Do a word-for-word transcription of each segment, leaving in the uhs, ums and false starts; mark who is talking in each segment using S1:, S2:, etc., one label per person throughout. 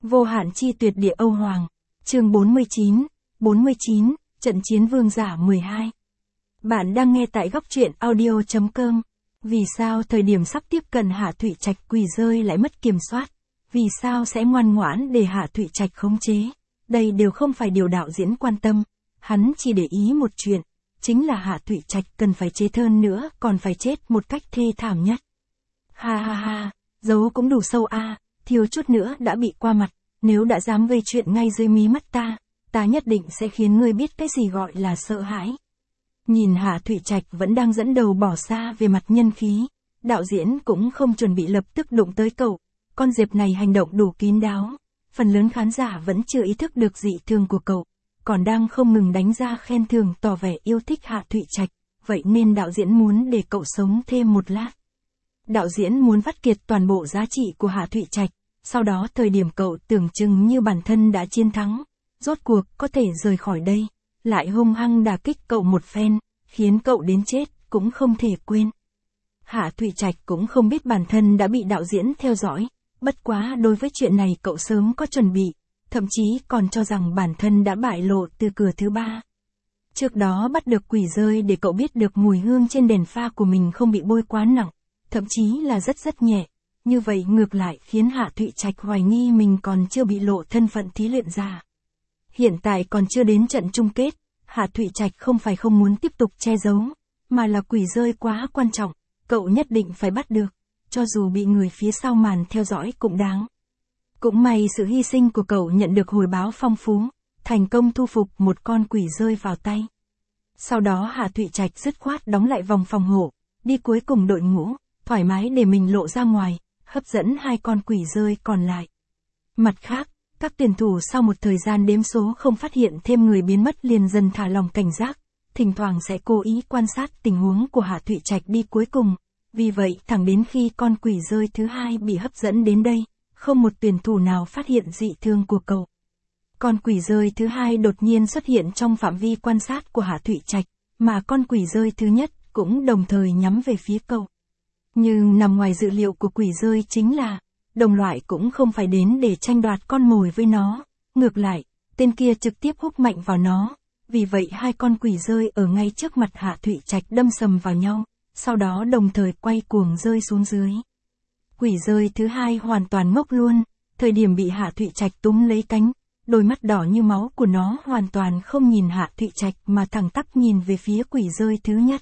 S1: Vô hạn chi tuyệt địa Âu Hoàng. Chương bốn mươi chín, bốn mươi chín, trận chiến vương giả mười hai. Bạn đang nghe tại góc truyện audio chấm com. Vì sao thời điểm sắp tiếp cận Hạ Thụy Trạch Quỷ Rơi lại mất kiểm soát? Vì sao sẽ ngoan ngoãn để Hạ Thụy Trạch khống chế? Đây đều không phải điều đạo diễn quan tâm. Hắn chỉ để ý một chuyện, chính là Hạ Thụy Trạch cần phải chết hơn nữa, còn phải chết một cách thê thảm nhất. Ha ha ha, giấu cũng đủ sâu a, à, thiếu chút nữa đã bị qua mặt, nếu đã dám gây chuyện ngay dưới mí mắt ta, ta nhất định sẽ khiến ngươi biết cái gì gọi là sợ hãi. Nhìn Hạ Thụy Trạch vẫn đang dẫn đầu bỏ xa về mặt nhân khí, đạo diễn cũng không chuẩn bị lập tức đụng tới cậu, con Diệp này hành động đủ kín đáo, phần lớn khán giả vẫn chưa ý thức được dị thường của cậu, còn đang không ngừng đánh ra khen thưởng tỏ vẻ yêu thích Hạ Thụy Trạch, vậy nên đạo diễn muốn để cậu sống thêm một lát. Đạo diễn muốn vắt kiệt toàn bộ giá trị của Hạ Thụy Trạch, sau đó thời điểm cậu tưởng chừng như bản thân đã chiến thắng, rốt cuộc có thể rời khỏi đây, lại hung hăng đả kích cậu một phen, khiến cậu đến chết cũng không thể quên. Hạ Thụy Trạch cũng không biết bản thân đã bị đạo diễn theo dõi, bất quá đối với chuyện này cậu sớm có chuẩn bị, thậm chí còn cho rằng bản thân đã bại lộ từ cửa thứ ba. Trước đó bắt được Quỷ Rơi để cậu biết được mùi hương trên đèn pha của mình không bị bôi quá nặng, thậm chí là rất rất nhẹ, như vậy ngược lại khiến Hạ Thụy Trạch hoài nghi mình còn chưa bị lộ thân phận thí luyện giả. Hiện tại còn chưa đến trận chung kết, Hạ Thụy Trạch không phải không muốn tiếp tục che giấu, mà là Quỷ Rơi quá quan trọng, cậu nhất định phải bắt được, cho dù bị người phía sau màn theo dõi cũng đáng. Cũng may sự hy sinh của cậu nhận được hồi báo phong phú, thành công thu phục một con quỷ rơi vào tay. Sau đó Hạ Thụy Trạch dứt khoát đóng lại vòng phòng hộ, đi cuối cùng đội ngũ, thoải mái để mình lộ ra ngoài, hấp dẫn hai con quỷ rơi còn lại. Mặt khác, các tuyển thủ sau một thời gian đếm số không phát hiện thêm người biến mất liền dần thả lòng cảnh giác, thỉnh thoảng sẽ cố ý quan sát tình huống của Hạ Thụy Trạch đi cuối cùng. Vì vậy thẳng đến khi con quỷ rơi thứ hai bị hấp dẫn đến đây, không một tuyển thủ nào phát hiện dị thường của cậu. Con quỷ rơi thứ hai đột nhiên xuất hiện trong phạm vi quan sát của Hạ Thụy Trạch, mà con quỷ rơi thứ nhất cũng đồng thời nhắm về phía cậu. Nhưng nằm ngoài dự liệu của quỷ rơi chính là, đồng loại cũng không phải đến để tranh đoạt con mồi với nó, ngược lại, tên kia trực tiếp húc mạnh vào nó, vì vậy hai con quỷ rơi ở ngay trước mặt Hạ Thụy Trạch đâm sầm vào nhau, sau đó đồng thời quay cuồng rơi xuống dưới. Quỷ rơi thứ hai hoàn toàn ngốc luôn, thời điểm bị Hạ Thụy Trạch túm lấy cánh, đôi mắt đỏ như máu của nó hoàn toàn không nhìn Hạ Thụy Trạch mà thẳng tắp nhìn về phía quỷ rơi thứ nhất.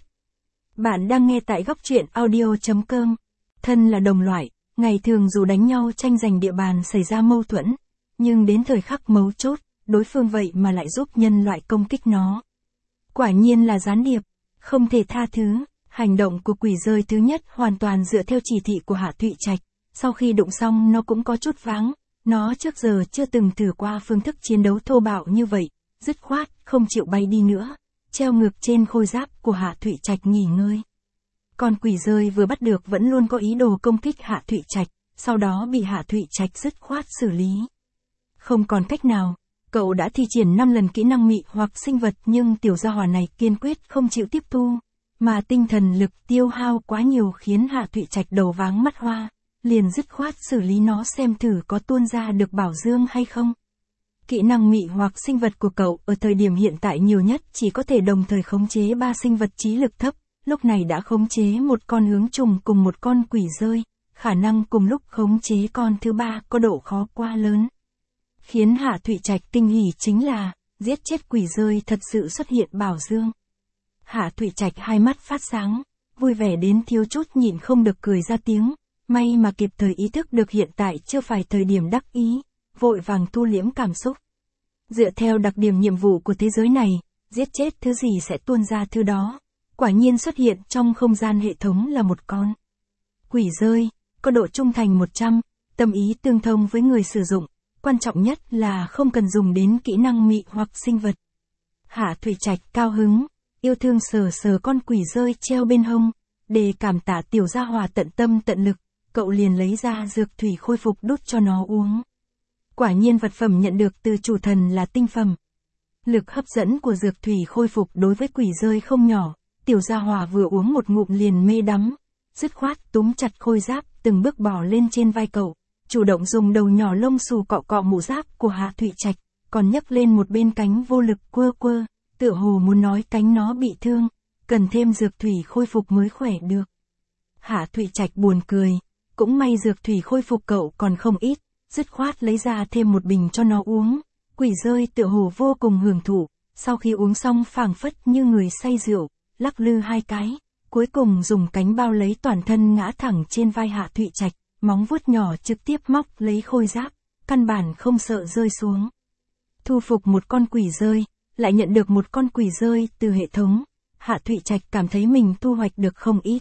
S1: Bạn đang nghe tại góc truyện audio chấm com. Thân là đồng loại, ngày thường dù đánh nhau tranh giành địa bàn xảy ra mâu thuẫn, nhưng đến thời khắc mấu chốt, đối phương vậy mà lại giúp nhân loại công kích nó. Quả nhiên là gián điệp, không thể tha thứ. Hành động của quỷ rơi thứ nhất hoàn toàn dựa theo chỉ thị của Hạ Thụy Trạch, sau khi đụng xong nó cũng có chút váng, nó trước giờ chưa từng thử qua phương thức chiến đấu thô bạo như vậy, dứt khoát, không chịu bay đi nữa, treo ngược trên khôi giáp của Hạ Thụy Trạch nghỉ ngơi. Con quỷ rơi vừa bắt được vẫn luôn có ý đồ công kích Hạ Thụy Trạch, sau đó bị Hạ Thụy Trạch dứt khoát xử lý. Không còn cách nào, cậu đã thi triển năm lần kỹ năng mị hoặc sinh vật nhưng tiểu gia hỏa này kiên quyết không chịu tiếp thu. Mà tinh thần lực tiêu hao quá nhiều khiến Hạ Thụy Trạch đầu váng mắt hoa, liền dứt khoát xử lý nó xem thử có tuôn ra được bảo dương hay không. Kỹ năng mị hoặc sinh vật của cậu ở thời điểm hiện tại nhiều nhất chỉ có thể đồng thời khống chế ba sinh vật trí lực thấp, lúc này đã khống chế một con hướng trùng cùng một con quỷ rơi, khả năng cùng lúc khống chế con thứ ba có độ khó quá lớn. Khiến Hạ Thụy Trạch kinh hỉ chính là, giết chết quỷ rơi thật sự xuất hiện bảo dương. Hạ Thụy Trạch hai mắt phát sáng, vui vẻ đến thiếu chút nhịn không được cười ra tiếng, may mà kịp thời ý thức được hiện tại chưa phải thời điểm đắc ý, vội vàng thu liễm cảm xúc. Dựa theo đặc điểm nhiệm vụ của thế giới này, giết chết thứ gì sẽ tuôn ra thứ đó, quả nhiên xuất hiện trong không gian hệ thống là một con quỷ rơi, có độ trung thành một trăm, tâm ý tương thông với người sử dụng, quan trọng nhất là không cần dùng đến kỹ năng mị hoặc sinh vật. Hạ Thụy Trạch cao hứng, yêu thương sờ sờ con quỷ rơi treo bên hông, để cảm tạ tiểu gia hòa tận tâm tận lực, cậu liền lấy ra dược thủy khôi phục đút cho nó uống. Quả nhiên vật phẩm nhận được từ chủ thần là tinh phẩm. Lực hấp dẫn của dược thủy khôi phục đối với quỷ rơi không nhỏ, tiểu gia hòa vừa uống một ngụm liền mê đắm, dứt khoát túm chặt khôi giáp từng bước bò lên trên vai cậu, chủ động dùng đầu nhỏ lông xù cọ cọ mũ giáp của Hạ Thụy Trạch, còn nhấc lên một bên cánh vô lực quơ quơ, tựa hồ muốn nói cánh nó bị thương, cần thêm dược thủy khôi phục mới khỏe được. Hạ Thụy Trạch buồn cười, cũng may dược thủy khôi phục cậu còn không ít, dứt khoát lấy ra thêm một bình cho nó uống. Quỷ rơi tựa hồ vô cùng hưởng thụ, sau khi uống xong phảng phất như người say rượu, lắc lư hai cái, cuối cùng dùng cánh bao lấy toàn thân ngã thẳng trên vai Hạ Thụy Trạch, móng vuốt nhỏ trực tiếp móc lấy khôi giáp, căn bản không sợ rơi xuống. Thu phục một con quỷ rơi, lại nhận được một con quỷ rơi từ hệ thống, Hạ Thụy Trạch cảm thấy mình thu hoạch được không ít.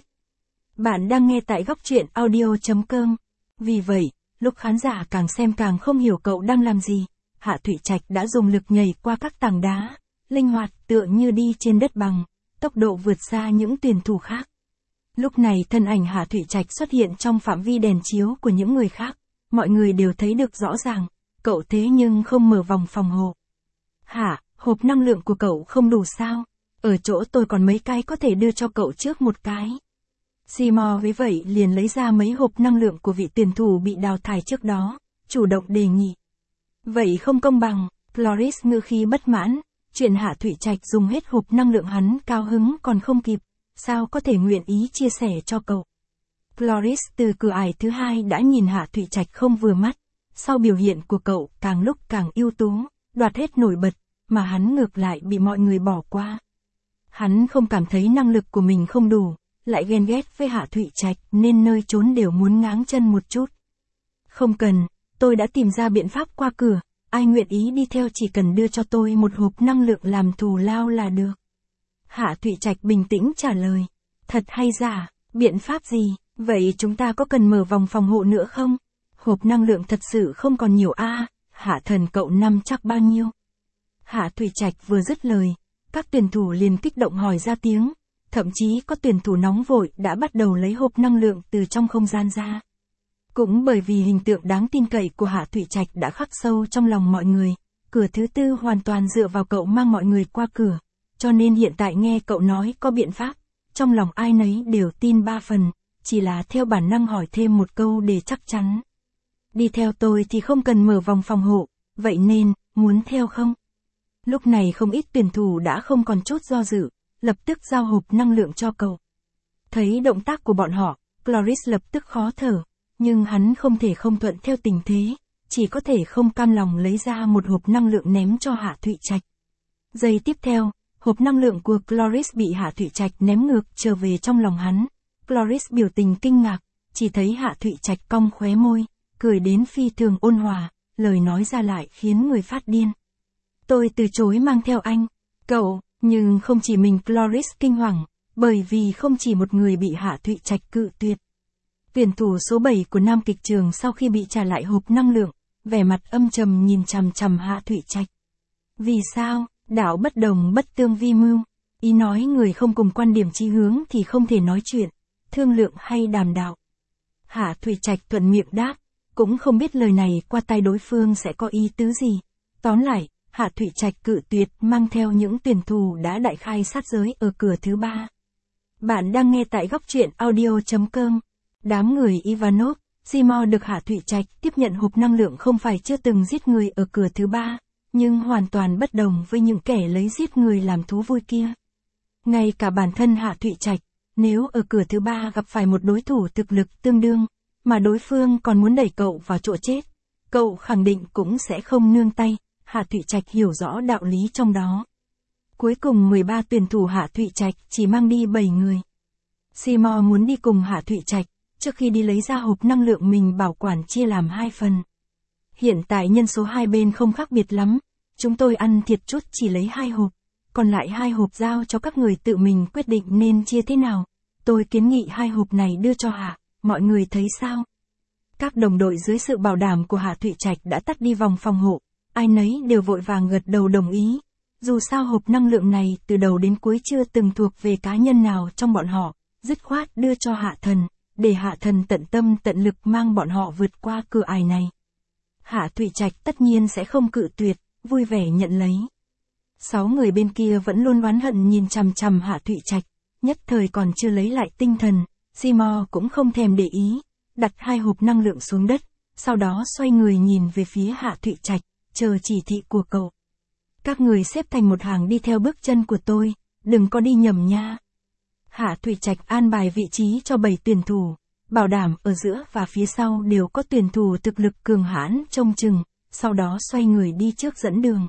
S1: Bạn đang nghe tại góc truyện audio chấm com. Vì vậy, lúc khán giả càng xem càng không hiểu cậu đang làm gì, Hạ Thụy Trạch đã dùng lực nhảy qua các tảng đá, linh hoạt tựa như đi trên đất bằng, tốc độ vượt xa những tuyển thủ khác. Lúc này thân ảnh Hạ Thụy Trạch xuất hiện trong phạm vi đèn chiếu của những người khác, mọi người đều thấy được rõ ràng, cậu thế nhưng không mở vòng phòng hộ. Hả, hộp năng lượng của cậu không đủ sao? Ở chỗ tôi còn mấy cái có thể đưa cho cậu trước một cái. Seymour với vậy liền lấy ra mấy hộp năng lượng của vị tuyển thủ bị đào thải trước đó, chủ động đề nghị. Vậy không công bằng, Cloris ngữ khí bất mãn, chuyện Hạ Thụy Trạch dùng hết hộp năng lượng hắn cao hứng còn không kịp, sao có thể nguyện ý chia sẻ cho cậu. Cloris từ cửa ải thứ hai đã nhìn Hạ Thụy Trạch không vừa mắt, sau biểu hiện của cậu càng lúc càng ưu tú, đoạt hết nổi bật, mà hắn ngược lại bị mọi người bỏ qua. Hắn không cảm thấy năng lực của mình không đủ, lại ghen ghét với Hạ Thụy Trạch nên nơi trốn đều muốn ngáng chân một chút. Không cần, tôi đã tìm ra biện pháp qua cửa, ai nguyện ý đi theo chỉ cần đưa cho tôi một hộp năng lượng làm thù lao là được. Hạ Thụy Trạch bình tĩnh trả lời. Thật hay giả, biện pháp gì, vậy chúng ta có cần mở vòng phòng hộ nữa không? Hộp năng lượng thật sự không còn nhiều a à, Hạ thần cậu năm chắc bao nhiêu? Hạ Thụy Trạch vừa dứt lời, các tuyển thủ liền kích động hỏi ra tiếng, thậm chí có tuyển thủ nóng vội đã bắt đầu lấy hộp năng lượng từ trong không gian ra. Cũng bởi vì hình tượng đáng tin cậy của Hạ Thụy Trạch đã khắc sâu trong lòng mọi người, cửa thứ tư hoàn toàn dựa vào cậu mang mọi người qua cửa, cho nên hiện tại nghe cậu nói có biện pháp, trong lòng ai nấy đều tin ba phần, chỉ là theo bản năng hỏi thêm một câu để chắc chắn. Đi theo tôi thì không cần mở vòng phòng hộ, vậy nên, muốn theo không? Lúc này không ít tuyển thủ đã không còn chút do dự, lập tức giao hộp năng lượng cho cậu. Thấy động tác của bọn họ, Cloris lập tức khó thở, nhưng hắn không thể không thuận theo tình thế, chỉ có thể không cam lòng lấy ra một hộp năng lượng ném cho Hạ Thụy Trạch. Giây tiếp theo, hộp năng lượng của Cloris bị Hạ Thụy Trạch ném ngược trở về trong lòng hắn. Cloris biểu tình kinh ngạc, chỉ thấy Hạ Thụy Trạch cong khóe môi, cười đến phi thường ôn hòa, lời nói ra lại khiến người phát điên. Tôi từ chối mang theo anh, cậu, nhưng không chỉ mình Cloris kinh hoàng, bởi vì không chỉ một người bị Hạ Thụy Trạch cự tuyệt. Tuyển thủ số bảy của Nam Kịch Trường sau khi bị trả lại hộp năng lượng, vẻ mặt âm trầm nhìn chằm chằm Hạ Thụy Trạch. Vì sao, đạo bất đồng bất tương vi mưu, ý nói người không cùng quan điểm chí hướng thì không thể nói chuyện, thương lượng hay đàm đạo. Hạ Thụy Trạch thuận miệng đáp, cũng không biết lời này qua tay đối phương sẽ có ý tứ gì. Tóm lại, Hạ Thụy Trạch cự tuyệt mang theo những tuyển thủ đã đại khai sát giới ở cửa thứ ba. Bạn đang nghe tại góc truyện audio chấm com. Đám người Ivanov, Seymour được Hạ Thụy Trạch tiếp nhận hộp năng lượng không phải chưa từng giết người ở cửa thứ ba, nhưng hoàn toàn bất đồng với những kẻ lấy giết người làm thú vui kia. Ngay cả bản thân Hạ Thụy Trạch, nếu ở cửa thứ ba gặp phải một đối thủ thực lực tương đương, mà đối phương còn muốn đẩy cậu vào chỗ chết, cậu khẳng định cũng sẽ không nương tay. Hạ Thụy Trạch hiểu rõ đạo lý trong đó. Cuối cùng mười ba tuyển thủ Hạ Thụy Trạch chỉ mang đi bảy người. Seymour muốn đi cùng Hạ Thụy Trạch, trước khi đi lấy ra hộp năng lượng mình bảo quản chia làm hai phần. Hiện tại nhân số hai bên không khác biệt lắm, chúng tôi ăn thiệt chút chỉ lấy hai hộp, còn lại hai hộp giao cho các người tự mình quyết định nên chia thế nào. Tôi kiến nghị hai hộp này đưa cho Hạ, mọi người thấy sao? Các đồng đội dưới sự bảo đảm của Hạ Thụy Trạch đã tắt đi vòng phòng hộ, ai nấy đều vội vàng gật đầu đồng ý. Dù sao hộp năng lượng này từ đầu đến cuối chưa từng thuộc về cá nhân nào trong bọn họ, dứt khoát đưa cho Hạ thần, để Hạ thần tận tâm tận lực mang bọn họ vượt qua cửa ải này. Hạ Thụy Trạch tất nhiên sẽ không cự tuyệt, vui vẻ nhận lấy. Sáu người bên kia vẫn luôn oán hận nhìn chằm chằm Hạ Thụy Trạch, nhất thời còn chưa lấy lại tinh thần, Seymour cũng không thèm để ý, đặt hai hộp năng lượng xuống đất, sau đó xoay người nhìn về phía Hạ Thụy Trạch, chờ chỉ thị của cậu. Các người xếp thành một hàng đi theo bước chân của tôi, đừng có đi nhầm nha. Hạ Thụy Trạch an bài vị trí cho bảy tuyển thủ, bảo đảm ở giữa và phía sau đều có tuyển thủ thực lực cường hãn trông chừng, sau đó xoay người đi trước dẫn đường.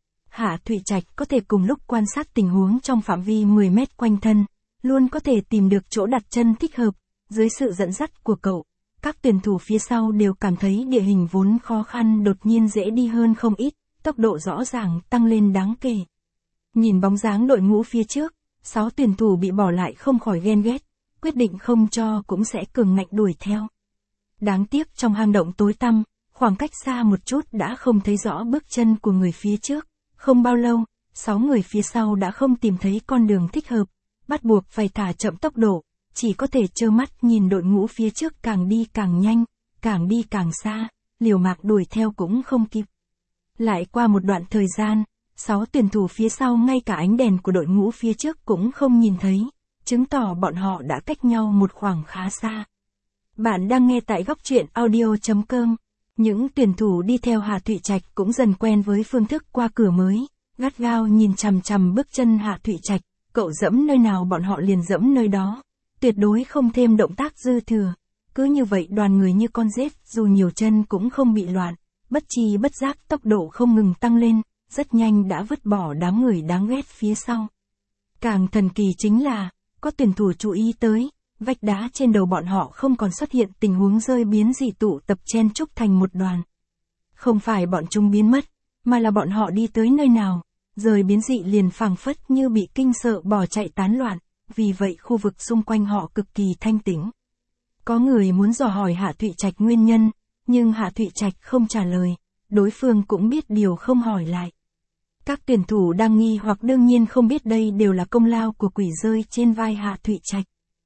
S1: Hạ Thụy Trạch có thể cùng lúc quan sát tình huống trong phạm vi mười mét quanh thân, luôn có thể tìm được chỗ đặt chân thích hợp, dưới sự dẫn dắt của cậu. Các tuyển thủ phía sau đều cảm thấy địa hình vốn khó khăn đột nhiên dễ đi hơn không ít, tốc độ rõ ràng tăng lên đáng kể. Nhìn bóng dáng đội ngũ phía trước, sáu tuyển thủ bị bỏ lại không khỏi ghen ghét, quyết định không cho cũng sẽ cường ngạnh đuổi theo. Đáng tiếc trong hang động tối tăm, khoảng cách xa một chút đã không thấy rõ bước chân của người phía trước. Không bao lâu, sáu người phía sau đã không tìm thấy con đường thích hợp, bắt buộc phải thả chậm tốc độ, chỉ có thể trơ mắt nhìn đội ngũ phía trước càng đi càng nhanh, càng đi càng xa, liều mạng đuổi theo cũng không kịp. Lại qua một đoạn thời gian, sáu tuyển thủ phía sau ngay cả ánh đèn của đội ngũ phía trước cũng không nhìn thấy, chứng tỏ bọn họ đã cách nhau một khoảng khá xa. Bạn đang nghe tại góc truyện audio chấm com. Những tuyển thủ đi theo Hạ Thụy Trạch cũng dần quen với phương thức qua cửa mới, gắt gao nhìn chằm chằm bước chân Hạ Thụy Trạch, cậu dẫm nơi nào bọn họ liền dẫm nơi đó, tuyệt đối không thêm động tác dư thừa. Cứ như vậy đoàn người như con rết, dù nhiều chân cũng không bị loạn, bất chi bất giác tốc độ không ngừng tăng lên, rất nhanh đã vứt bỏ đám người đáng ghét phía sau. Càng thần kỳ chính là, có tuyển thủ chú ý tới, vách đá trên đầu bọn họ không còn xuất hiện tình huống rơi biến dị tụ tập chen chúc thành một đoàn. Không phải bọn chúng biến mất, mà là bọn họ đi tới nơi nào, rời biến dị liền phảng phất như bị kinh sợ bỏ chạy tán loạn, vì vậy khu vực xung quanh họ cực kỳ thanh tĩnh. Có người muốn dò hỏi Hạ Thụy Trạch nguyên nhân, nhưng Hạ Thụy Trạch không trả lời, đối phương cũng biết điều không hỏi lại. Các tuyển thủ đang nghi hoặc đương nhiên không biết đây đều là công lao của quỷ rơi trên vai Hạ Thụy Trạch.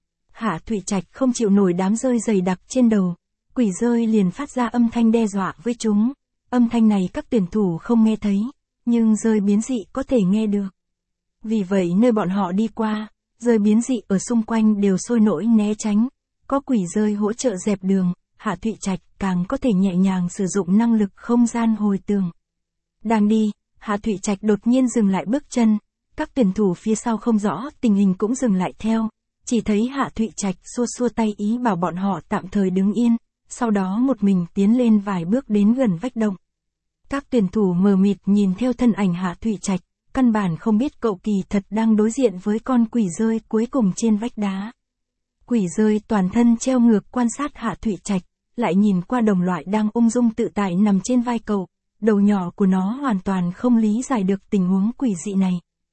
S1: Hạ Thụy Trạch không chịu nổi đám rơi dày đặc trên đầu, quỷ rơi liền phát ra âm thanh đe dọa với chúng. Âm thanh này các tuyển thủ không nghe thấy, nhưng rơi biến dị có thể nghe được. Vì vậy nơi bọn họ đi qua, rơi biến dị ở xung quanh đều sôi nổi né tránh, có quỷ rơi hỗ trợ dẹp đường, Hạ Thụy Trạch càng có thể nhẹ nhàng sử dụng năng lực không gian hồi tường. Đang đi, Hạ Thụy Trạch đột nhiên dừng lại bước chân, các tuyển thủ phía sau không rõ tình hình cũng dừng lại theo. Chỉ thấy Hạ Thụy Trạch xua xua tay ý bảo bọn họ tạm thời đứng yên, sau đó một mình tiến lên vài bước đến gần vách động. Các tuyển thủ mờ mịt nhìn theo thân ảnh Hạ Thụy Trạch, căn bản không biết cậu kỳ thật đang đối diện với con quỷ rơi cuối cùng trên vách đá. Quỷ rơi toàn thân treo ngược quan sát Hạ Thụy Trạch, lại nhìn qua đồng loại đang ung dung tự tại nằm trên vai cậu, đầu nhỏ của nó hoàn toàn không lý giải được tình huống quỷ dị này.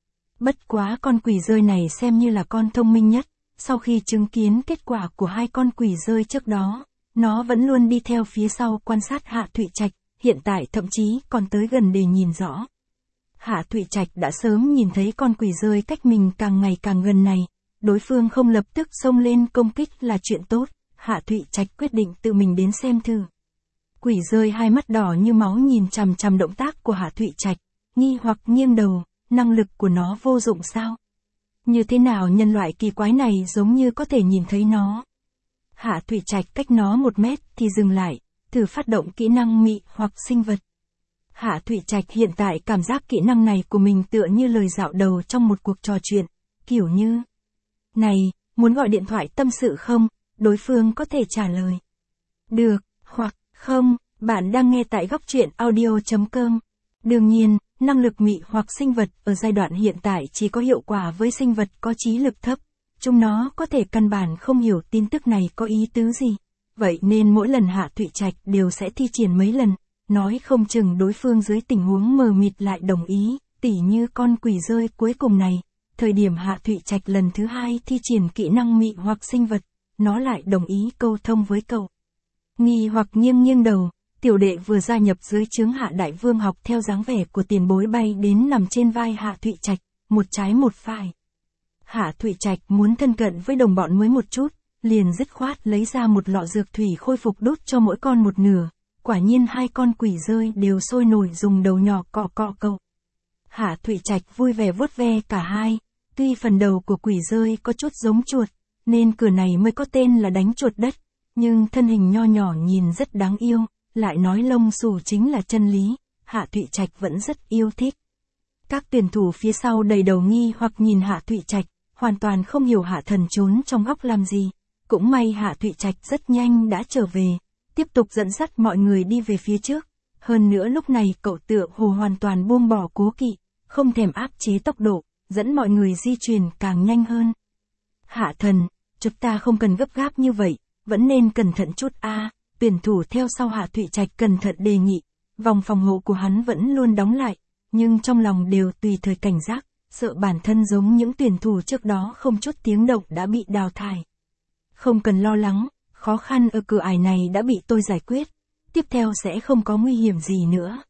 S1: Bất quá con quỷ rơi này xem như là con thông minh nhất. Sau khi chứng kiến kết quả của hai con quỷ rơi trước đó, nó vẫn luôn đi theo phía sau quan sát Hạ Thụy Trạch, hiện tại thậm chí còn tới gần để nhìn rõ. Hạ Thụy Trạch đã sớm nhìn thấy con quỷ rơi cách mình càng ngày càng gần này, đối phương không lập tức xông lên công kích là chuyện tốt, Hạ Thụy Trạch quyết định tự mình đến xem thử. Quỷ rơi hai mắt đỏ như máu nhìn chằm chằm động tác của Hạ Thụy Trạch, nghi hoặc nghiêng đầu, năng lực của nó vô dụng sao? Như thế nào nhân loại kỳ quái này giống như có thể nhìn thấy nó. Hạ Thụy Trạch cách nó một mét thì dừng lại, thử phát động kỹ năng mị hoặc sinh vật. Hạ Thụy Trạch hiện tại cảm giác kỹ năng này của mình tựa như lời dạo đầu trong một cuộc trò chuyện, kiểu như: "Này, muốn gọi điện thoại tâm sự không?" Đối phương có thể trả lời: "Được", hoặc "Không", bạn đang nghe tại góc truyện audio chấm com. Đương nhiên, năng lực mị hoặc sinh vật ở giai đoạn hiện tại chỉ có hiệu quả với sinh vật có trí lực thấp, chúng nó có thể căn bản không hiểu tin tức này có ý tứ gì. Vậy nên mỗi lần Hạ Thụy Trạch đều sẽ thi triển mấy lần, nói không chừng đối phương dưới tình huống mờ mịt lại đồng ý, tỉ như con quỷ rơi cuối cùng này, thời điểm Hạ Thụy Trạch lần thứ hai thi triển kỹ năng mị hoặc sinh vật, nó lại đồng ý câu thông với cậu. Nghi hoặc nghiêng nghiêng đầu. Tiểu đệ vừa gia nhập dưới trướng Hạ Đại Vương học theo dáng vẻ của tiền bối bay đến nằm trên vai Hạ Thụy Trạch, một trái một phải. Hạ Thụy Trạch muốn thân cận với đồng bọn mới một chút, liền dứt khoát lấy ra một lọ dược thủy khôi phục đút cho mỗi con một nửa, quả nhiên hai con quỷ rơi đều sôi nổi dùng đầu nhỏ cọ cọ cậu. Hạ Thụy Trạch vui vẻ vuốt ve cả hai, tuy phần đầu của quỷ rơi có chút giống chuột, nên cửa này mới có tên là đánh chuột đất, nhưng thân hình nho nhỏ nhìn rất đáng yêu, lại nói lông xù chính là chân lý, Hạ Thụy Trạch vẫn rất yêu thích. Các tuyển thủ phía sau đầy đầu nghi hoặc nhìn Hạ Thụy Trạch, hoàn toàn không hiểu Hạ Thần trốn trong góc làm gì. Cũng may Hạ Thụy Trạch rất nhanh đã trở về, tiếp tục dẫn dắt mọi người đi về phía trước. Hơn nữa lúc này cậu tựa hồ hoàn toàn buông bỏ cố kỵ, không thèm áp chế tốc độ, dẫn mọi người di chuyển càng nhanh hơn. Hạ Thần, chúng ta không cần gấp gáp như vậy, vẫn nên cẩn thận chút a. À, tuyển thủ theo sau Hạ Thụy Trạch cẩn thận đề nghị, vòng phòng hộ của hắn vẫn luôn đóng lại, nhưng trong lòng đều tùy thời cảnh giác, sợ bản thân giống những tuyển thủ trước đó không chút tiếng động đã bị đào thải. Không cần lo lắng, khó khăn ở cửa ải này đã bị tôi giải quyết, tiếp theo sẽ không có nguy hiểm gì nữa.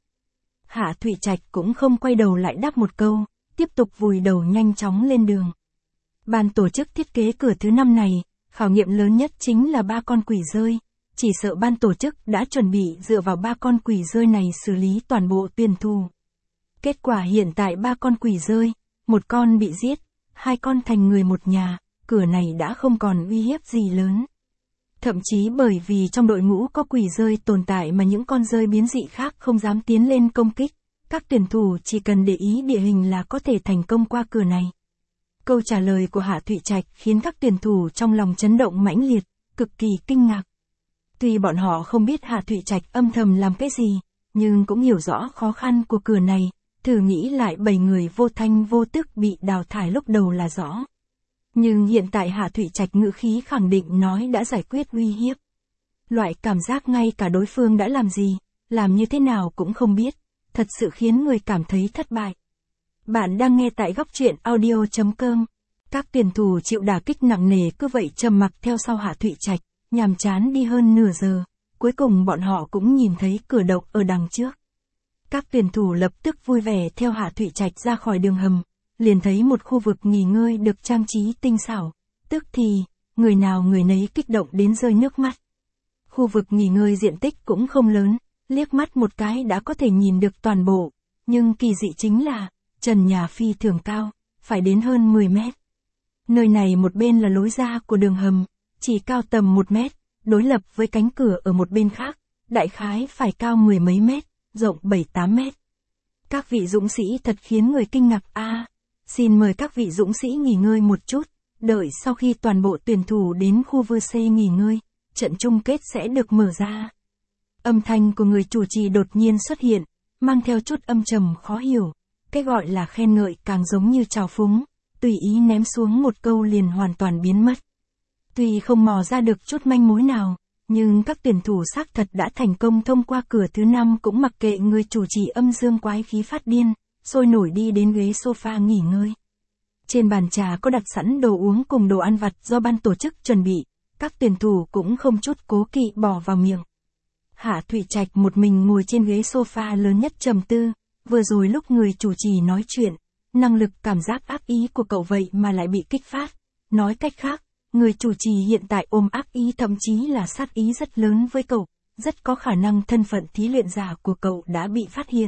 S1: Hạ Thụy Trạch cũng không quay đầu lại đáp một câu, tiếp tục vùi đầu nhanh chóng lên đường. Ban tổ chức thiết kế cửa thứ năm này, khảo nghiệm lớn nhất chính là ba con quỷ rơi, chỉ sợ ban tổ chức đã chuẩn bị dựa vào ba con quỷ rơi này xử lý toàn bộ tuyển thủ. Kết quả hiện tại ba con quỷ rơi, một con bị giết, hai con thành người một nhà, cửa này đã không còn uy hiếp gì lớn. Thậm chí bởi vì trong đội ngũ có quỷ rơi tồn tại mà những con rơi biến dị khác không dám tiến lên công kích, các tuyển thủ chỉ cần để ý địa hình là có thể thành công qua cửa này. Câu trả lời của Hạ Thụy Trạch khiến các tuyển thủ trong lòng chấn động mãnh liệt, cực kỳ kinh ngạc. Tuy bọn họ không biết Hạ Thụy Trạch âm thầm làm cái gì, nhưng cũng hiểu rõ khó khăn của cửa này, thử nghĩ lại bảy người vô thanh vô tức bị đào thải lúc đầu là rõ. Nhưng hiện tại Hạ Thụy Trạch ngữ khí khẳng định nói đã giải quyết uy hiếp. Loại cảm giác ngay cả đối phương đã làm gì, làm như thế nào cũng không biết, thật sự khiến người cảm thấy thất bại. Bạn đang nghe tại góc truyện audio chấm com. Các tuyển thủ chịu đả kích nặng nề cứ vậy trầm mặc theo sau Hạ Thụy Trạch, nhàm chán đi hơn nửa giờ, cuối cùng bọn họ cũng nhìn thấy cửa độc ở đằng trước. Các tuyển thủ lập tức vui vẻ theo Hạ Thụy Trạch ra khỏi đường hầm, liền thấy một khu vực nghỉ ngơi được trang trí tinh xảo, tức thì, người nào người nấy kích động đến rơi nước mắt. Khu vực nghỉ ngơi diện tích cũng không lớn, liếc mắt một cái đã có thể nhìn được toàn bộ, nhưng kỳ dị chính là, trần nhà phi thường cao, phải đến hơn mười mét. Nơi này một bên là lối ra của đường hầm, chỉ cao tầm một mét, đối lập với cánh cửa ở một bên khác, đại khái phải cao mười mấy mét, rộng bảy tám mét. Các vị dũng sĩ thật khiến người kinh ngạc a. À, xin mời các vị dũng sĩ nghỉ ngơi một chút, đợi sau khi toàn bộ tuyển thủ đến khu vê xê nghỉ ngơi, trận chung kết sẽ được mở ra. Âm thanh của người chủ trì đột nhiên xuất hiện, mang theo chút âm trầm khó hiểu, cái gọi là khen ngợi càng giống như trào phúng, tùy ý ném xuống một câu liền hoàn toàn biến mất. Tuy không mò ra được chút manh mối nào, nhưng các tuyển thủ xác thật đã thành công thông qua cửa thứ năm cũng mặc kệ người chủ trì âm dương quái khí phát điên, sôi nổi đi đến ghế sofa nghỉ ngơi. Trên bàn trà có đặt sẵn đồ uống cùng đồ ăn vặt do ban tổ chức chuẩn bị, các tuyển thủ cũng không chút cố kỵ bỏ vào miệng. Hạ Thụy Trạch một mình ngồi trên ghế sofa lớn nhất trầm tư, vừa rồi lúc người chủ trì nói chuyện, năng lực cảm giác ác ý của cậu vậy mà lại bị kích phát. Nói cách khác, người chủ trì hiện tại ôm ác ý thậm chí là sát ý rất lớn với cậu, rất có khả năng thân phận thí luyện giả của cậu đã bị phát hiện.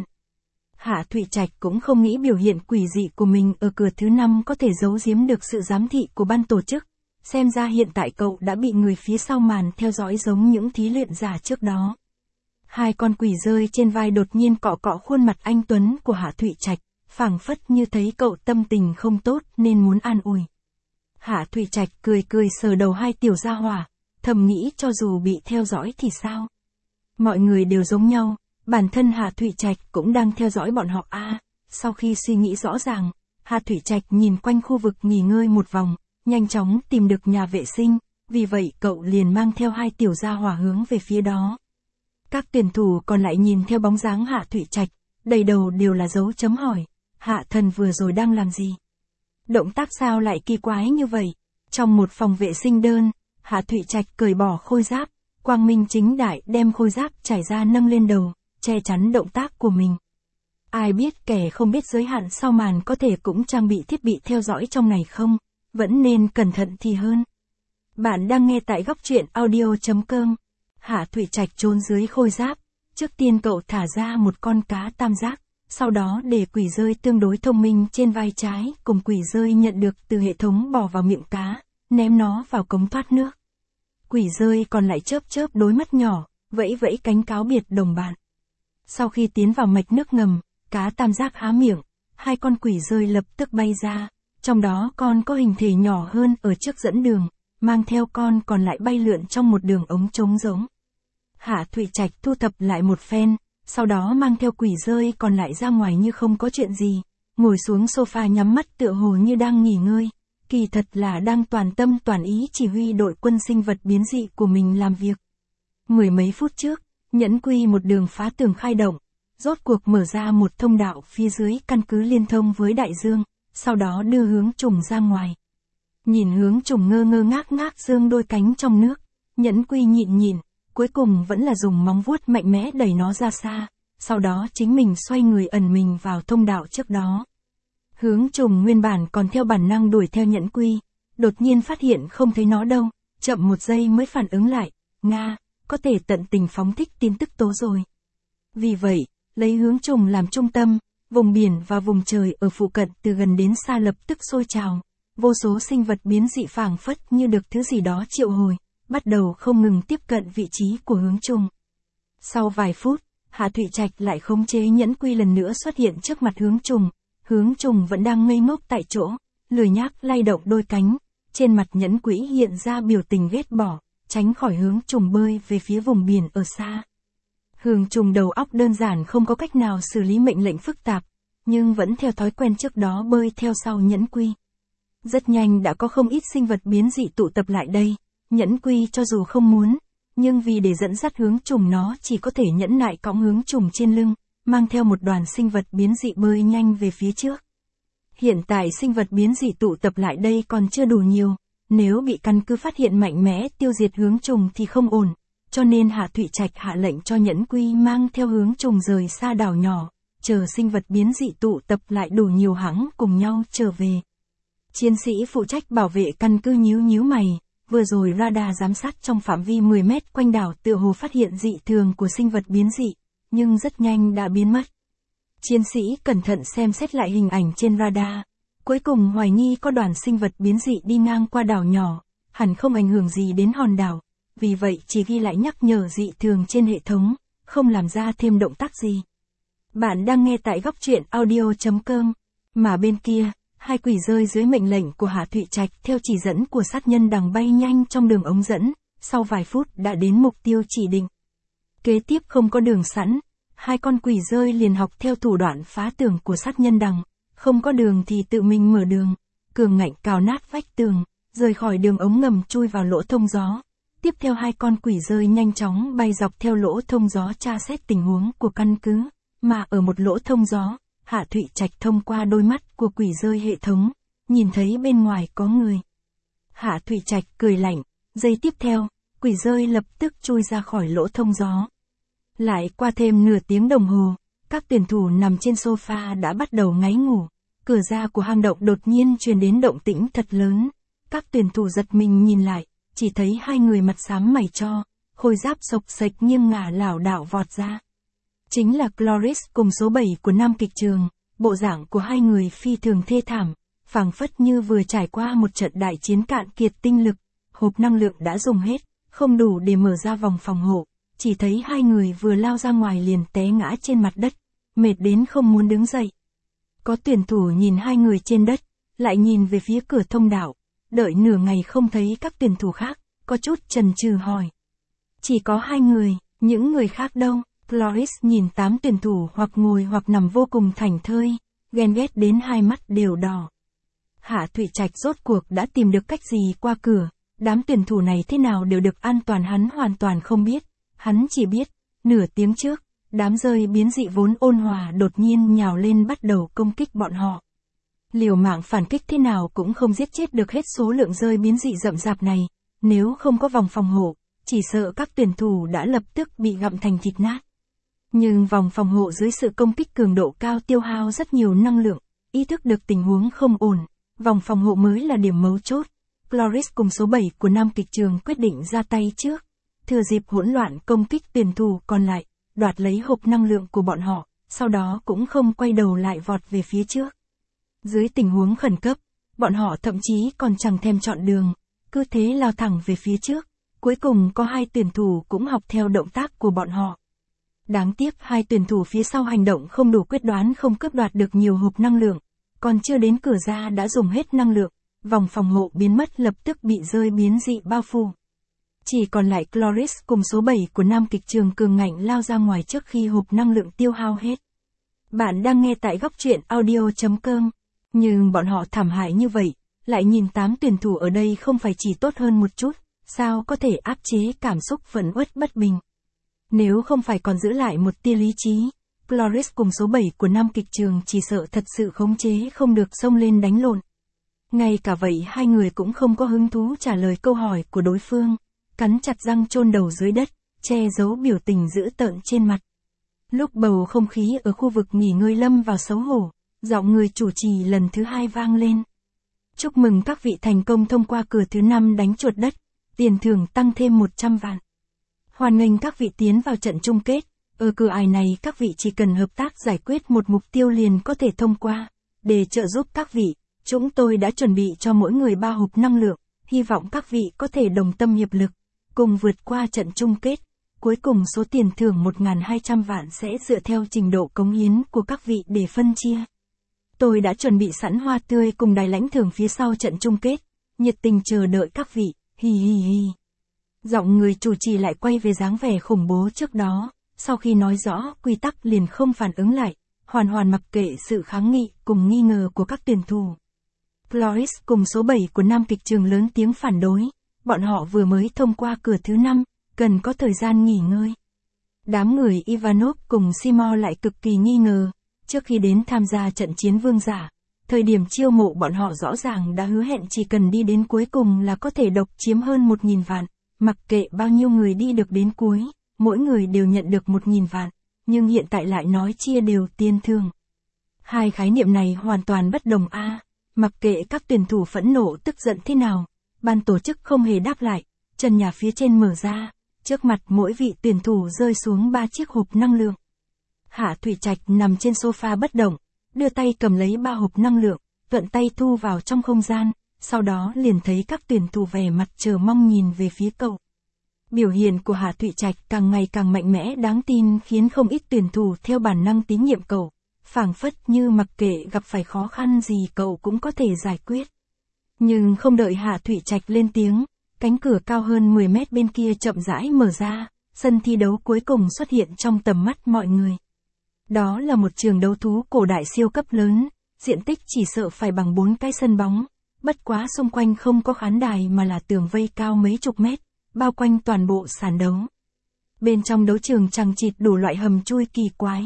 S1: Hạ Thụy Trạch cũng không nghĩ biểu hiện quỷ dị của mình ở cửa thứ năm có thể giấu giếm được sự giám thị của ban tổ chức, xem ra hiện tại cậu đã bị người phía sau màn theo dõi giống những thí luyện giả trước đó. Hai con quỷ rơi trên vai đột nhiên cọ cọ khuôn mặt anh tuấn của Hạ Thụy Trạch, phảng phất như thấy cậu tâm tình không tốt nên muốn an ủi. Hạ Thụy Trạch cười cười sờ đầu hai tiểu gia hỏa, thầm nghĩ cho dù bị theo dõi thì sao? Mọi người đều giống nhau, bản thân Hạ Thụy Trạch cũng đang theo dõi bọn họ a. À, sau khi suy nghĩ rõ ràng, Hạ Thụy Trạch nhìn quanh khu vực nghỉ ngơi một vòng, nhanh chóng tìm được nhà vệ sinh, vì vậy cậu liền mang theo hai tiểu gia hỏa hướng về phía đó. Các tuyển thủ còn lại nhìn theo bóng dáng Hạ Thụy Trạch, đầy đầu đều là dấu chấm hỏi, Hạ Thần vừa rồi đang làm gì? Động tác sao lại kỳ quái như vậy? Trong một phòng vệ sinh đơn, Hạ Thụy Trạch cởi bỏ khôi giáp, quang minh chính đại đem khôi giáp trải ra nâng lên đầu, che chắn động tác của mình. Ai biết kẻ không biết giới hạn sau màn có thể cũng trang bị thiết bị theo dõi trong này không? Vẫn nên cẩn thận thì hơn. Bạn đang nghe tại góc truyện audio chấm com. Hạ Thụy Trạch trốn dưới khôi giáp, trước tiên cậu thả ra một con cá tam giác, sau đó để quỷ rơi tương đối thông minh trên vai trái cùng quỷ rơi nhận được từ hệ thống bỏ vào miệng cá, ném nó vào cống thoát nước. Quỷ rơi còn lại chớp chớp đôi mắt nhỏ, vẫy vẫy cánh cáo biệt đồng bạn. Sau khi tiến vào mạch nước ngầm, cá tam giác há miệng, hai con quỷ rơi lập tức bay ra, trong đó con có hình thể nhỏ hơn ở trước dẫn đường, mang theo con còn lại bay lượn trong một đường ống trống rỗng. Hạ Thụy Trạch thu thập lại một phen, sau đó mang theo quỷ rơi còn lại ra ngoài như không có chuyện gì, ngồi xuống sofa nhắm mắt tựa hồ như đang nghỉ ngơi, kỳ thật là đang toàn tâm toàn ý chỉ huy đội quân sinh vật biến dị của mình làm việc. Mười mấy phút trước, Nhẫn Quy một đường phá tường khai động, rốt cuộc mở ra một thông đạo phía dưới căn cứ liên thông với đại dương, sau đó đưa Hướng Trùng ra ngoài. Nhìn Hướng Trùng ngơ ngơ ngác ngác dương đôi cánh trong nước, Nhẫn Quy nhịn nhịn, cuối cùng vẫn là dùng móng vuốt mạnh mẽ đẩy nó ra xa, sau đó chính mình xoay người ẩn mình vào thông đạo trước đó. Hướng Trùng nguyên bản còn theo bản năng đuổi theo Nhẫn Quy, đột nhiên phát hiện không thấy nó đâu, chậm một giây mới phản ứng lại, Nga, có thể tận tình phóng thích tin tức tố rồi. Vì vậy, lấy Hướng Trùng làm trung tâm, vùng biển và vùng trời ở phụ cận từ gần đến xa lập tức sôi trào, vô số sinh vật biến dị phảng phất như được thứ gì đó triệu hồi, bắt đầu không ngừng tiếp cận vị trí của Hướng Trùng. Sau vài phút, Hạ Thụy Trạch lại khống chế Nhẫn Quy lần nữa xuất hiện trước mặt Hướng Trùng, Hướng Trùng vẫn đang ngây ngốc tại chỗ, lười nhác lay động đôi cánh, trên mặt Nhẫn Quy hiện ra biểu tình ghét bỏ, tránh khỏi Hướng Trùng bơi về phía vùng biển ở xa. Hướng Trùng đầu óc đơn giản không có cách nào xử lý mệnh lệnh phức tạp, nhưng vẫn theo thói quen trước đó bơi theo sau Nhẫn Quy. Rất nhanh đã có không ít sinh vật biến dị tụ tập lại đây, Nhẫn Quy cho dù không muốn, nhưng vì để dẫn dắt Hướng Trùng nó chỉ có thể nhẫn nại cõng Hướng Trùng trên lưng, mang theo một đoàn sinh vật biến dị bơi nhanh về phía trước. Hiện tại sinh vật biến dị tụ tập lại đây còn chưa đủ nhiều, nếu bị căn cứ phát hiện mạnh mẽ tiêu diệt Hướng Trùng thì không ổn, cho nên Hạ Thụy Trạch hạ lệnh cho Nhẫn Quy mang theo Hướng Trùng rời xa đảo nhỏ, chờ sinh vật biến dị tụ tập lại đủ nhiều hãng cùng nhau trở về. Chiến sĩ phụ trách bảo vệ căn cứ nhíu nhíu mày, vừa rồi radar giám sát trong phạm vi mười mét quanh đảo tựa hồ phát hiện dị thường của sinh vật biến dị, nhưng rất nhanh đã biến mất. Chiến sĩ cẩn thận xem xét lại hình ảnh trên radar, cuối cùng hoài nghi có đoàn sinh vật biến dị đi ngang qua đảo nhỏ, hẳn không ảnh hưởng gì đến hòn đảo, vì vậy chỉ ghi lại nhắc nhở dị thường trên hệ thống, không làm ra thêm động tác gì. Bạn đang nghe tại góc truyện audio chấm com, mà bên kia, hai quỷ rơi dưới mệnh lệnh của Hạ Thụy Trạch theo chỉ dẫn của sát nhân đằng bay nhanh trong đường ống dẫn, sau vài phút đã đến mục tiêu chỉ định. Kế tiếp không có đường sẵn, hai con quỷ rơi liền học theo thủ đoạn phá tường của sát nhân đằng, không có đường thì tự mình mở đường, cường ngạnh cào nát vách tường, rời khỏi đường ống ngầm chui vào lỗ thông gió. Tiếp theo hai con quỷ rơi nhanh chóng bay dọc theo lỗ thông gió tra xét tình huống của căn cứ, mà ở một lỗ thông gió, Hạ Thụy Trạch thông qua đôi mắt của quỷ rơi hệ thống, nhìn thấy bên ngoài có người. Hạ Thụy Trạch cười lạnh, giây tiếp theo, quỷ rơi lập tức chui ra khỏi lỗ thông gió. Lại qua thêm nửa tiếng đồng hồ, các tuyển thủ nằm trên sofa đã bắt đầu ngáy ngủ, cửa ra của hang động đột nhiên truyền đến động tĩnh thật lớn. Các tuyển thủ giật mình nhìn lại, chỉ thấy hai người mặt xám mày cho, khôi giáp xộc xệch nghiêng ngả lảo đảo vọt ra. Chính là Cloris cùng số bảy của Nam Kịch Trường, bộ dạng của hai người phi thường thê thảm, phảng phất như vừa trải qua một trận đại chiến cạn kiệt tinh lực, hộp năng lượng đã dùng hết, không đủ để mở ra vòng phòng hộ, chỉ thấy hai người vừa lao ra ngoài liền té ngã trên mặt đất, mệt đến không muốn đứng dậy. Có tuyển thủ nhìn hai người trên đất, lại nhìn về phía cửa thông đạo, đợi nửa ngày không thấy các tuyển thủ khác, có chút chần chừ hỏi. Chỉ có hai người, những người khác đâu? Cloris nhìn tám tuyển thủ hoặc ngồi hoặc nằm vô cùng thảnh thơi, ghen ghét đến hai mắt đều đỏ. Hạ Thụy Trạch rốt cuộc đã tìm được cách gì qua cửa, đám tuyển thủ này thế nào đều được an toàn hắn hoàn toàn không biết, hắn chỉ biết, nửa tiếng trước, đám rơi biến dị vốn ôn hòa đột nhiên nhào lên bắt đầu công kích bọn họ. Liều mạng phản kích thế nào cũng không giết chết được hết số lượng rơi biến dị rậm rạp này, nếu không có vòng phòng hộ, chỉ sợ các tuyển thủ đã lập tức bị gặm thành thịt nát. Nhưng vòng phòng hộ dưới sự công kích cường độ cao tiêu hao rất nhiều năng lượng, ý thức được tình huống không ổn, vòng phòng hộ mới là điểm mấu chốt. Cloris cùng số bảy của Nam Kịch Trường quyết định ra tay trước, thừa dịp hỗn loạn công kích tuyển thủ còn lại, đoạt lấy hộp năng lượng của bọn họ, sau đó cũng không quay đầu lại vọt về phía trước. Dưới tình huống khẩn cấp, bọn họ thậm chí còn chẳng thèm chọn đường, cứ thế lao thẳng về phía trước, Cuối cùng có hai tuyển thủ cũng học theo động tác của bọn họ. Đáng tiếc hai tuyển thủ phía sau hành động không đủ quyết đoán, không cướp đoạt được nhiều hộp năng lượng, còn chưa đến cửa ra đã dùng hết năng lượng, vòng phòng hộ biến mất lập tức bị rơi biến dị bao phủ. Chỉ còn lại Cloris cùng số bảy của nam kịch trường cường ngạnh lao ra ngoài trước khi hộp năng lượng tiêu hao hết. Bạn đang nghe tại góc truyện audio chấm com, nhưng bọn họ thảm hại như vậy, lại nhìn tám tuyển thủ ở đây không phải chỉ tốt hơn một chút, sao có thể áp chế cảm xúc phẫn uất bất bình. Nếu không phải còn giữ lại một tia lý trí, Cloris cùng số bảy của nam kịch trường chỉ sợ thật sự khống chế không được xông lên đánh lộn. Ngay cả vậy hai người cũng không có hứng thú trả lời câu hỏi của đối phương, cắn chặt răng chôn đầu dưới đất, che giấu biểu tình dữ tợn trên mặt. Lúc bầu không khí ở khu vực nghỉ ngơi lâm vào xấu hổ, giọng người chủ trì lần thứ hai vang lên. Chúc mừng các vị thành công thông qua cửa thứ năm đánh chuột đất, tiền thưởng tăng thêm một trăm vạn. Hoan nghênh các vị tiến vào trận chung kết, ở cửa ải này các vị chỉ cần hợp tác giải quyết một mục tiêu liền có thể thông qua. Để trợ giúp các vị, chúng tôi đã chuẩn bị cho mỗi người ba hộp năng lượng, hy vọng các vị có thể đồng tâm hiệp lực, cùng vượt qua trận chung kết. Cuối cùng số tiền thưởng một nghìn hai trăm vạn sẽ dựa theo trình độ cống hiến của các vị để phân chia. Tôi đã chuẩn bị sẵn hoa tươi cùng đài lãnh thưởng phía sau trận chung kết, nhiệt tình chờ đợi các vị, hi hi hi. Giọng người chủ trì lại quay về dáng vẻ khủng bố trước đó, sau khi nói rõ quy tắc liền không phản ứng lại, hoàn hoàn mặc kệ sự kháng nghị cùng nghi ngờ của các tuyển thủ. Cloris cùng số bảy của nam kịch trường lớn tiếng phản đối, bọn họ vừa mới thông qua cửa thứ năm, cần có thời gian nghỉ ngơi. Đám người Ivanov cùng Seymour lại cực kỳ nghi ngờ, trước khi đến tham gia trận chiến vương giả, thời điểm chiêu mộ bọn họ rõ ràng đã hứa hẹn chỉ cần đi đến cuối cùng là có thể độc chiếm hơn một nghìn vạn, mặc kệ bao nhiêu người đi được đến cuối, mỗi người đều nhận được một nghìn vạn, nhưng hiện tại lại nói chia đều tiền thưởng. Hai khái niệm này hoàn toàn bất đồng a. À, mặc kệ các tuyển thủ phẫn nộ tức giận thế nào, ban tổ chức không hề đáp lại, trần nhà phía trên mở ra, trước mặt mỗi vị tuyển thủ rơi xuống ba chiếc hộp năng lượng. Hạ Thủy Trạch nằm trên sofa bất động, đưa tay cầm lấy ba hộp năng lượng, thuận tay thu vào trong không gian, sau đó liền thấy các tuyển thủ vẻ mặt chờ mong nhìn về phía cậu. Biểu hiện của Hạ Thủy Trạch càng ngày càng mạnh mẽ đáng tin khiến không ít tuyển thủ theo bản năng tín nhiệm cậu, phảng phất như mặc kệ gặp phải khó khăn gì cậu cũng có thể giải quyết. Nhưng không đợi Hạ Thủy Trạch lên tiếng, cánh cửa cao hơn mười mét bên kia chậm rãi mở ra, sân thi đấu cuối cùng xuất hiện trong tầm mắt mọi người. Đó là một trường đấu thú cổ đại siêu cấp lớn, diện tích chỉ sợ phải bằng bốn cái sân bóng, bất quá xung quanh không có khán đài mà là tường vây cao mấy chục mét, bao quanh toàn bộ sàn đấu. Bên trong đấu trường chằng chịt đủ loại hầm chui kỳ quái.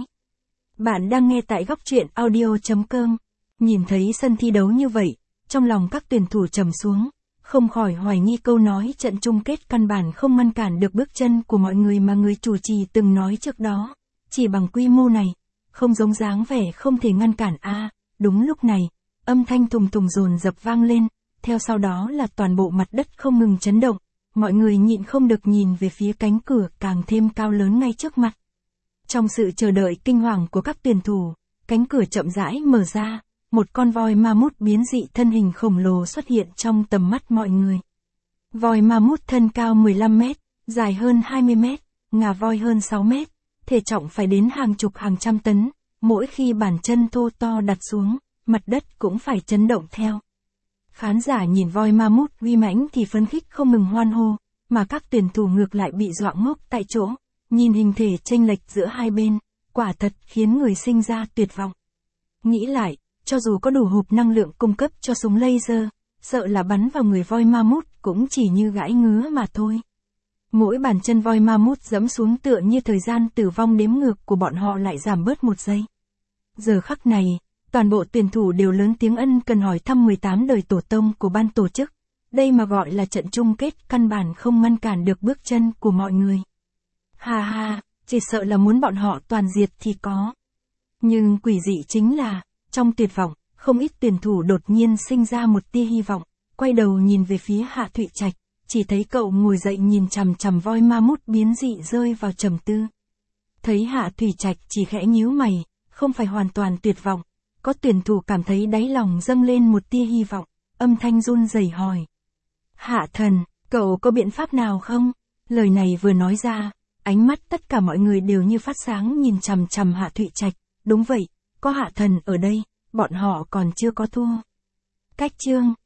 S1: Bạn đang nghe tại góc truyện audio chấm com, nhìn thấy sân thi đấu như vậy, trong lòng các tuyển thủ trầm xuống, không khỏi hoài nghi câu nói trận chung kết căn bản không ngăn cản được bước chân của mọi người mà người chủ trì từng nói trước đó. Chỉ bằng quy mô này, không giống dáng vẻ không thể ngăn cản a. À, đúng lúc này, âm thanh thùng thùng dồn dập vang lên, theo sau đó là toàn bộ mặt đất không ngừng chấn động, mọi người nhịn không được nhìn về phía cánh cửa càng thêm cao lớn ngay trước mặt. Trong sự chờ đợi kinh hoàng của các tuyển thủ, cánh cửa chậm rãi mở ra, một con voi ma mút biến dị thân hình khổng lồ xuất hiện trong tầm mắt mọi người. Voi ma mút thân cao mười lăm mét, dài hơn hai mươi mét, ngà voi hơn sáu mét. Thể trọng phải đến hàng chục hàng trăm tấn, mỗi khi bàn chân thô to đặt xuống, mặt đất cũng phải chấn động theo. Khán giả nhìn voi ma mút uy mãnh thì phấn khích không ngừng hoan hô, mà các tuyển thủ ngược lại bị dọa ngốc tại chỗ, nhìn hình thể chênh lệch giữa hai bên, quả thật khiến người sinh ra tuyệt vọng. Nghĩ lại, cho dù có đủ hộp năng lượng cung cấp cho súng laser, sợ là bắn vào người voi ma mút cũng chỉ như gãi ngứa mà thôi. Mỗi bàn chân voi ma mút giẫm xuống tựa như thời gian tử vong đếm ngược của bọn họ lại giảm bớt một giây. Giờ khắc này, toàn bộ tuyển thủ đều lớn tiếng ân cần hỏi thăm mười tám đời tổ tông của ban tổ chức. Đây mà gọi là trận chung kết căn bản không ngăn cản được bước chân của mọi người. Ha ha, chỉ sợ là muốn bọn họ toàn diệt thì có. Nhưng quỷ dị chính là, trong tuyệt vọng, không ít tuyển thủ đột nhiên sinh ra một tia hy vọng, quay đầu nhìn về phía Hạ Thụy Trạch. Chỉ thấy cậu ngồi dậy nhìn chằm chằm voi ma mút biến dị rơi vào trầm tư. Thấy Hạ Thủy Trạch chỉ khẽ nhíu mày, không phải hoàn toàn tuyệt vọng. Có tuyển thủ cảm thấy đáy lòng dâng lên một tia hy vọng, âm thanh run rẩy hỏi. Hạ thần, Cậu có biện pháp nào không? Lời này vừa nói ra, ánh mắt tất cả mọi người đều như phát sáng nhìn chằm chằm Hạ Thụy Trạch. Đúng vậy, có Hạ Thần ở đây, bọn họ còn chưa có thua. Cách chương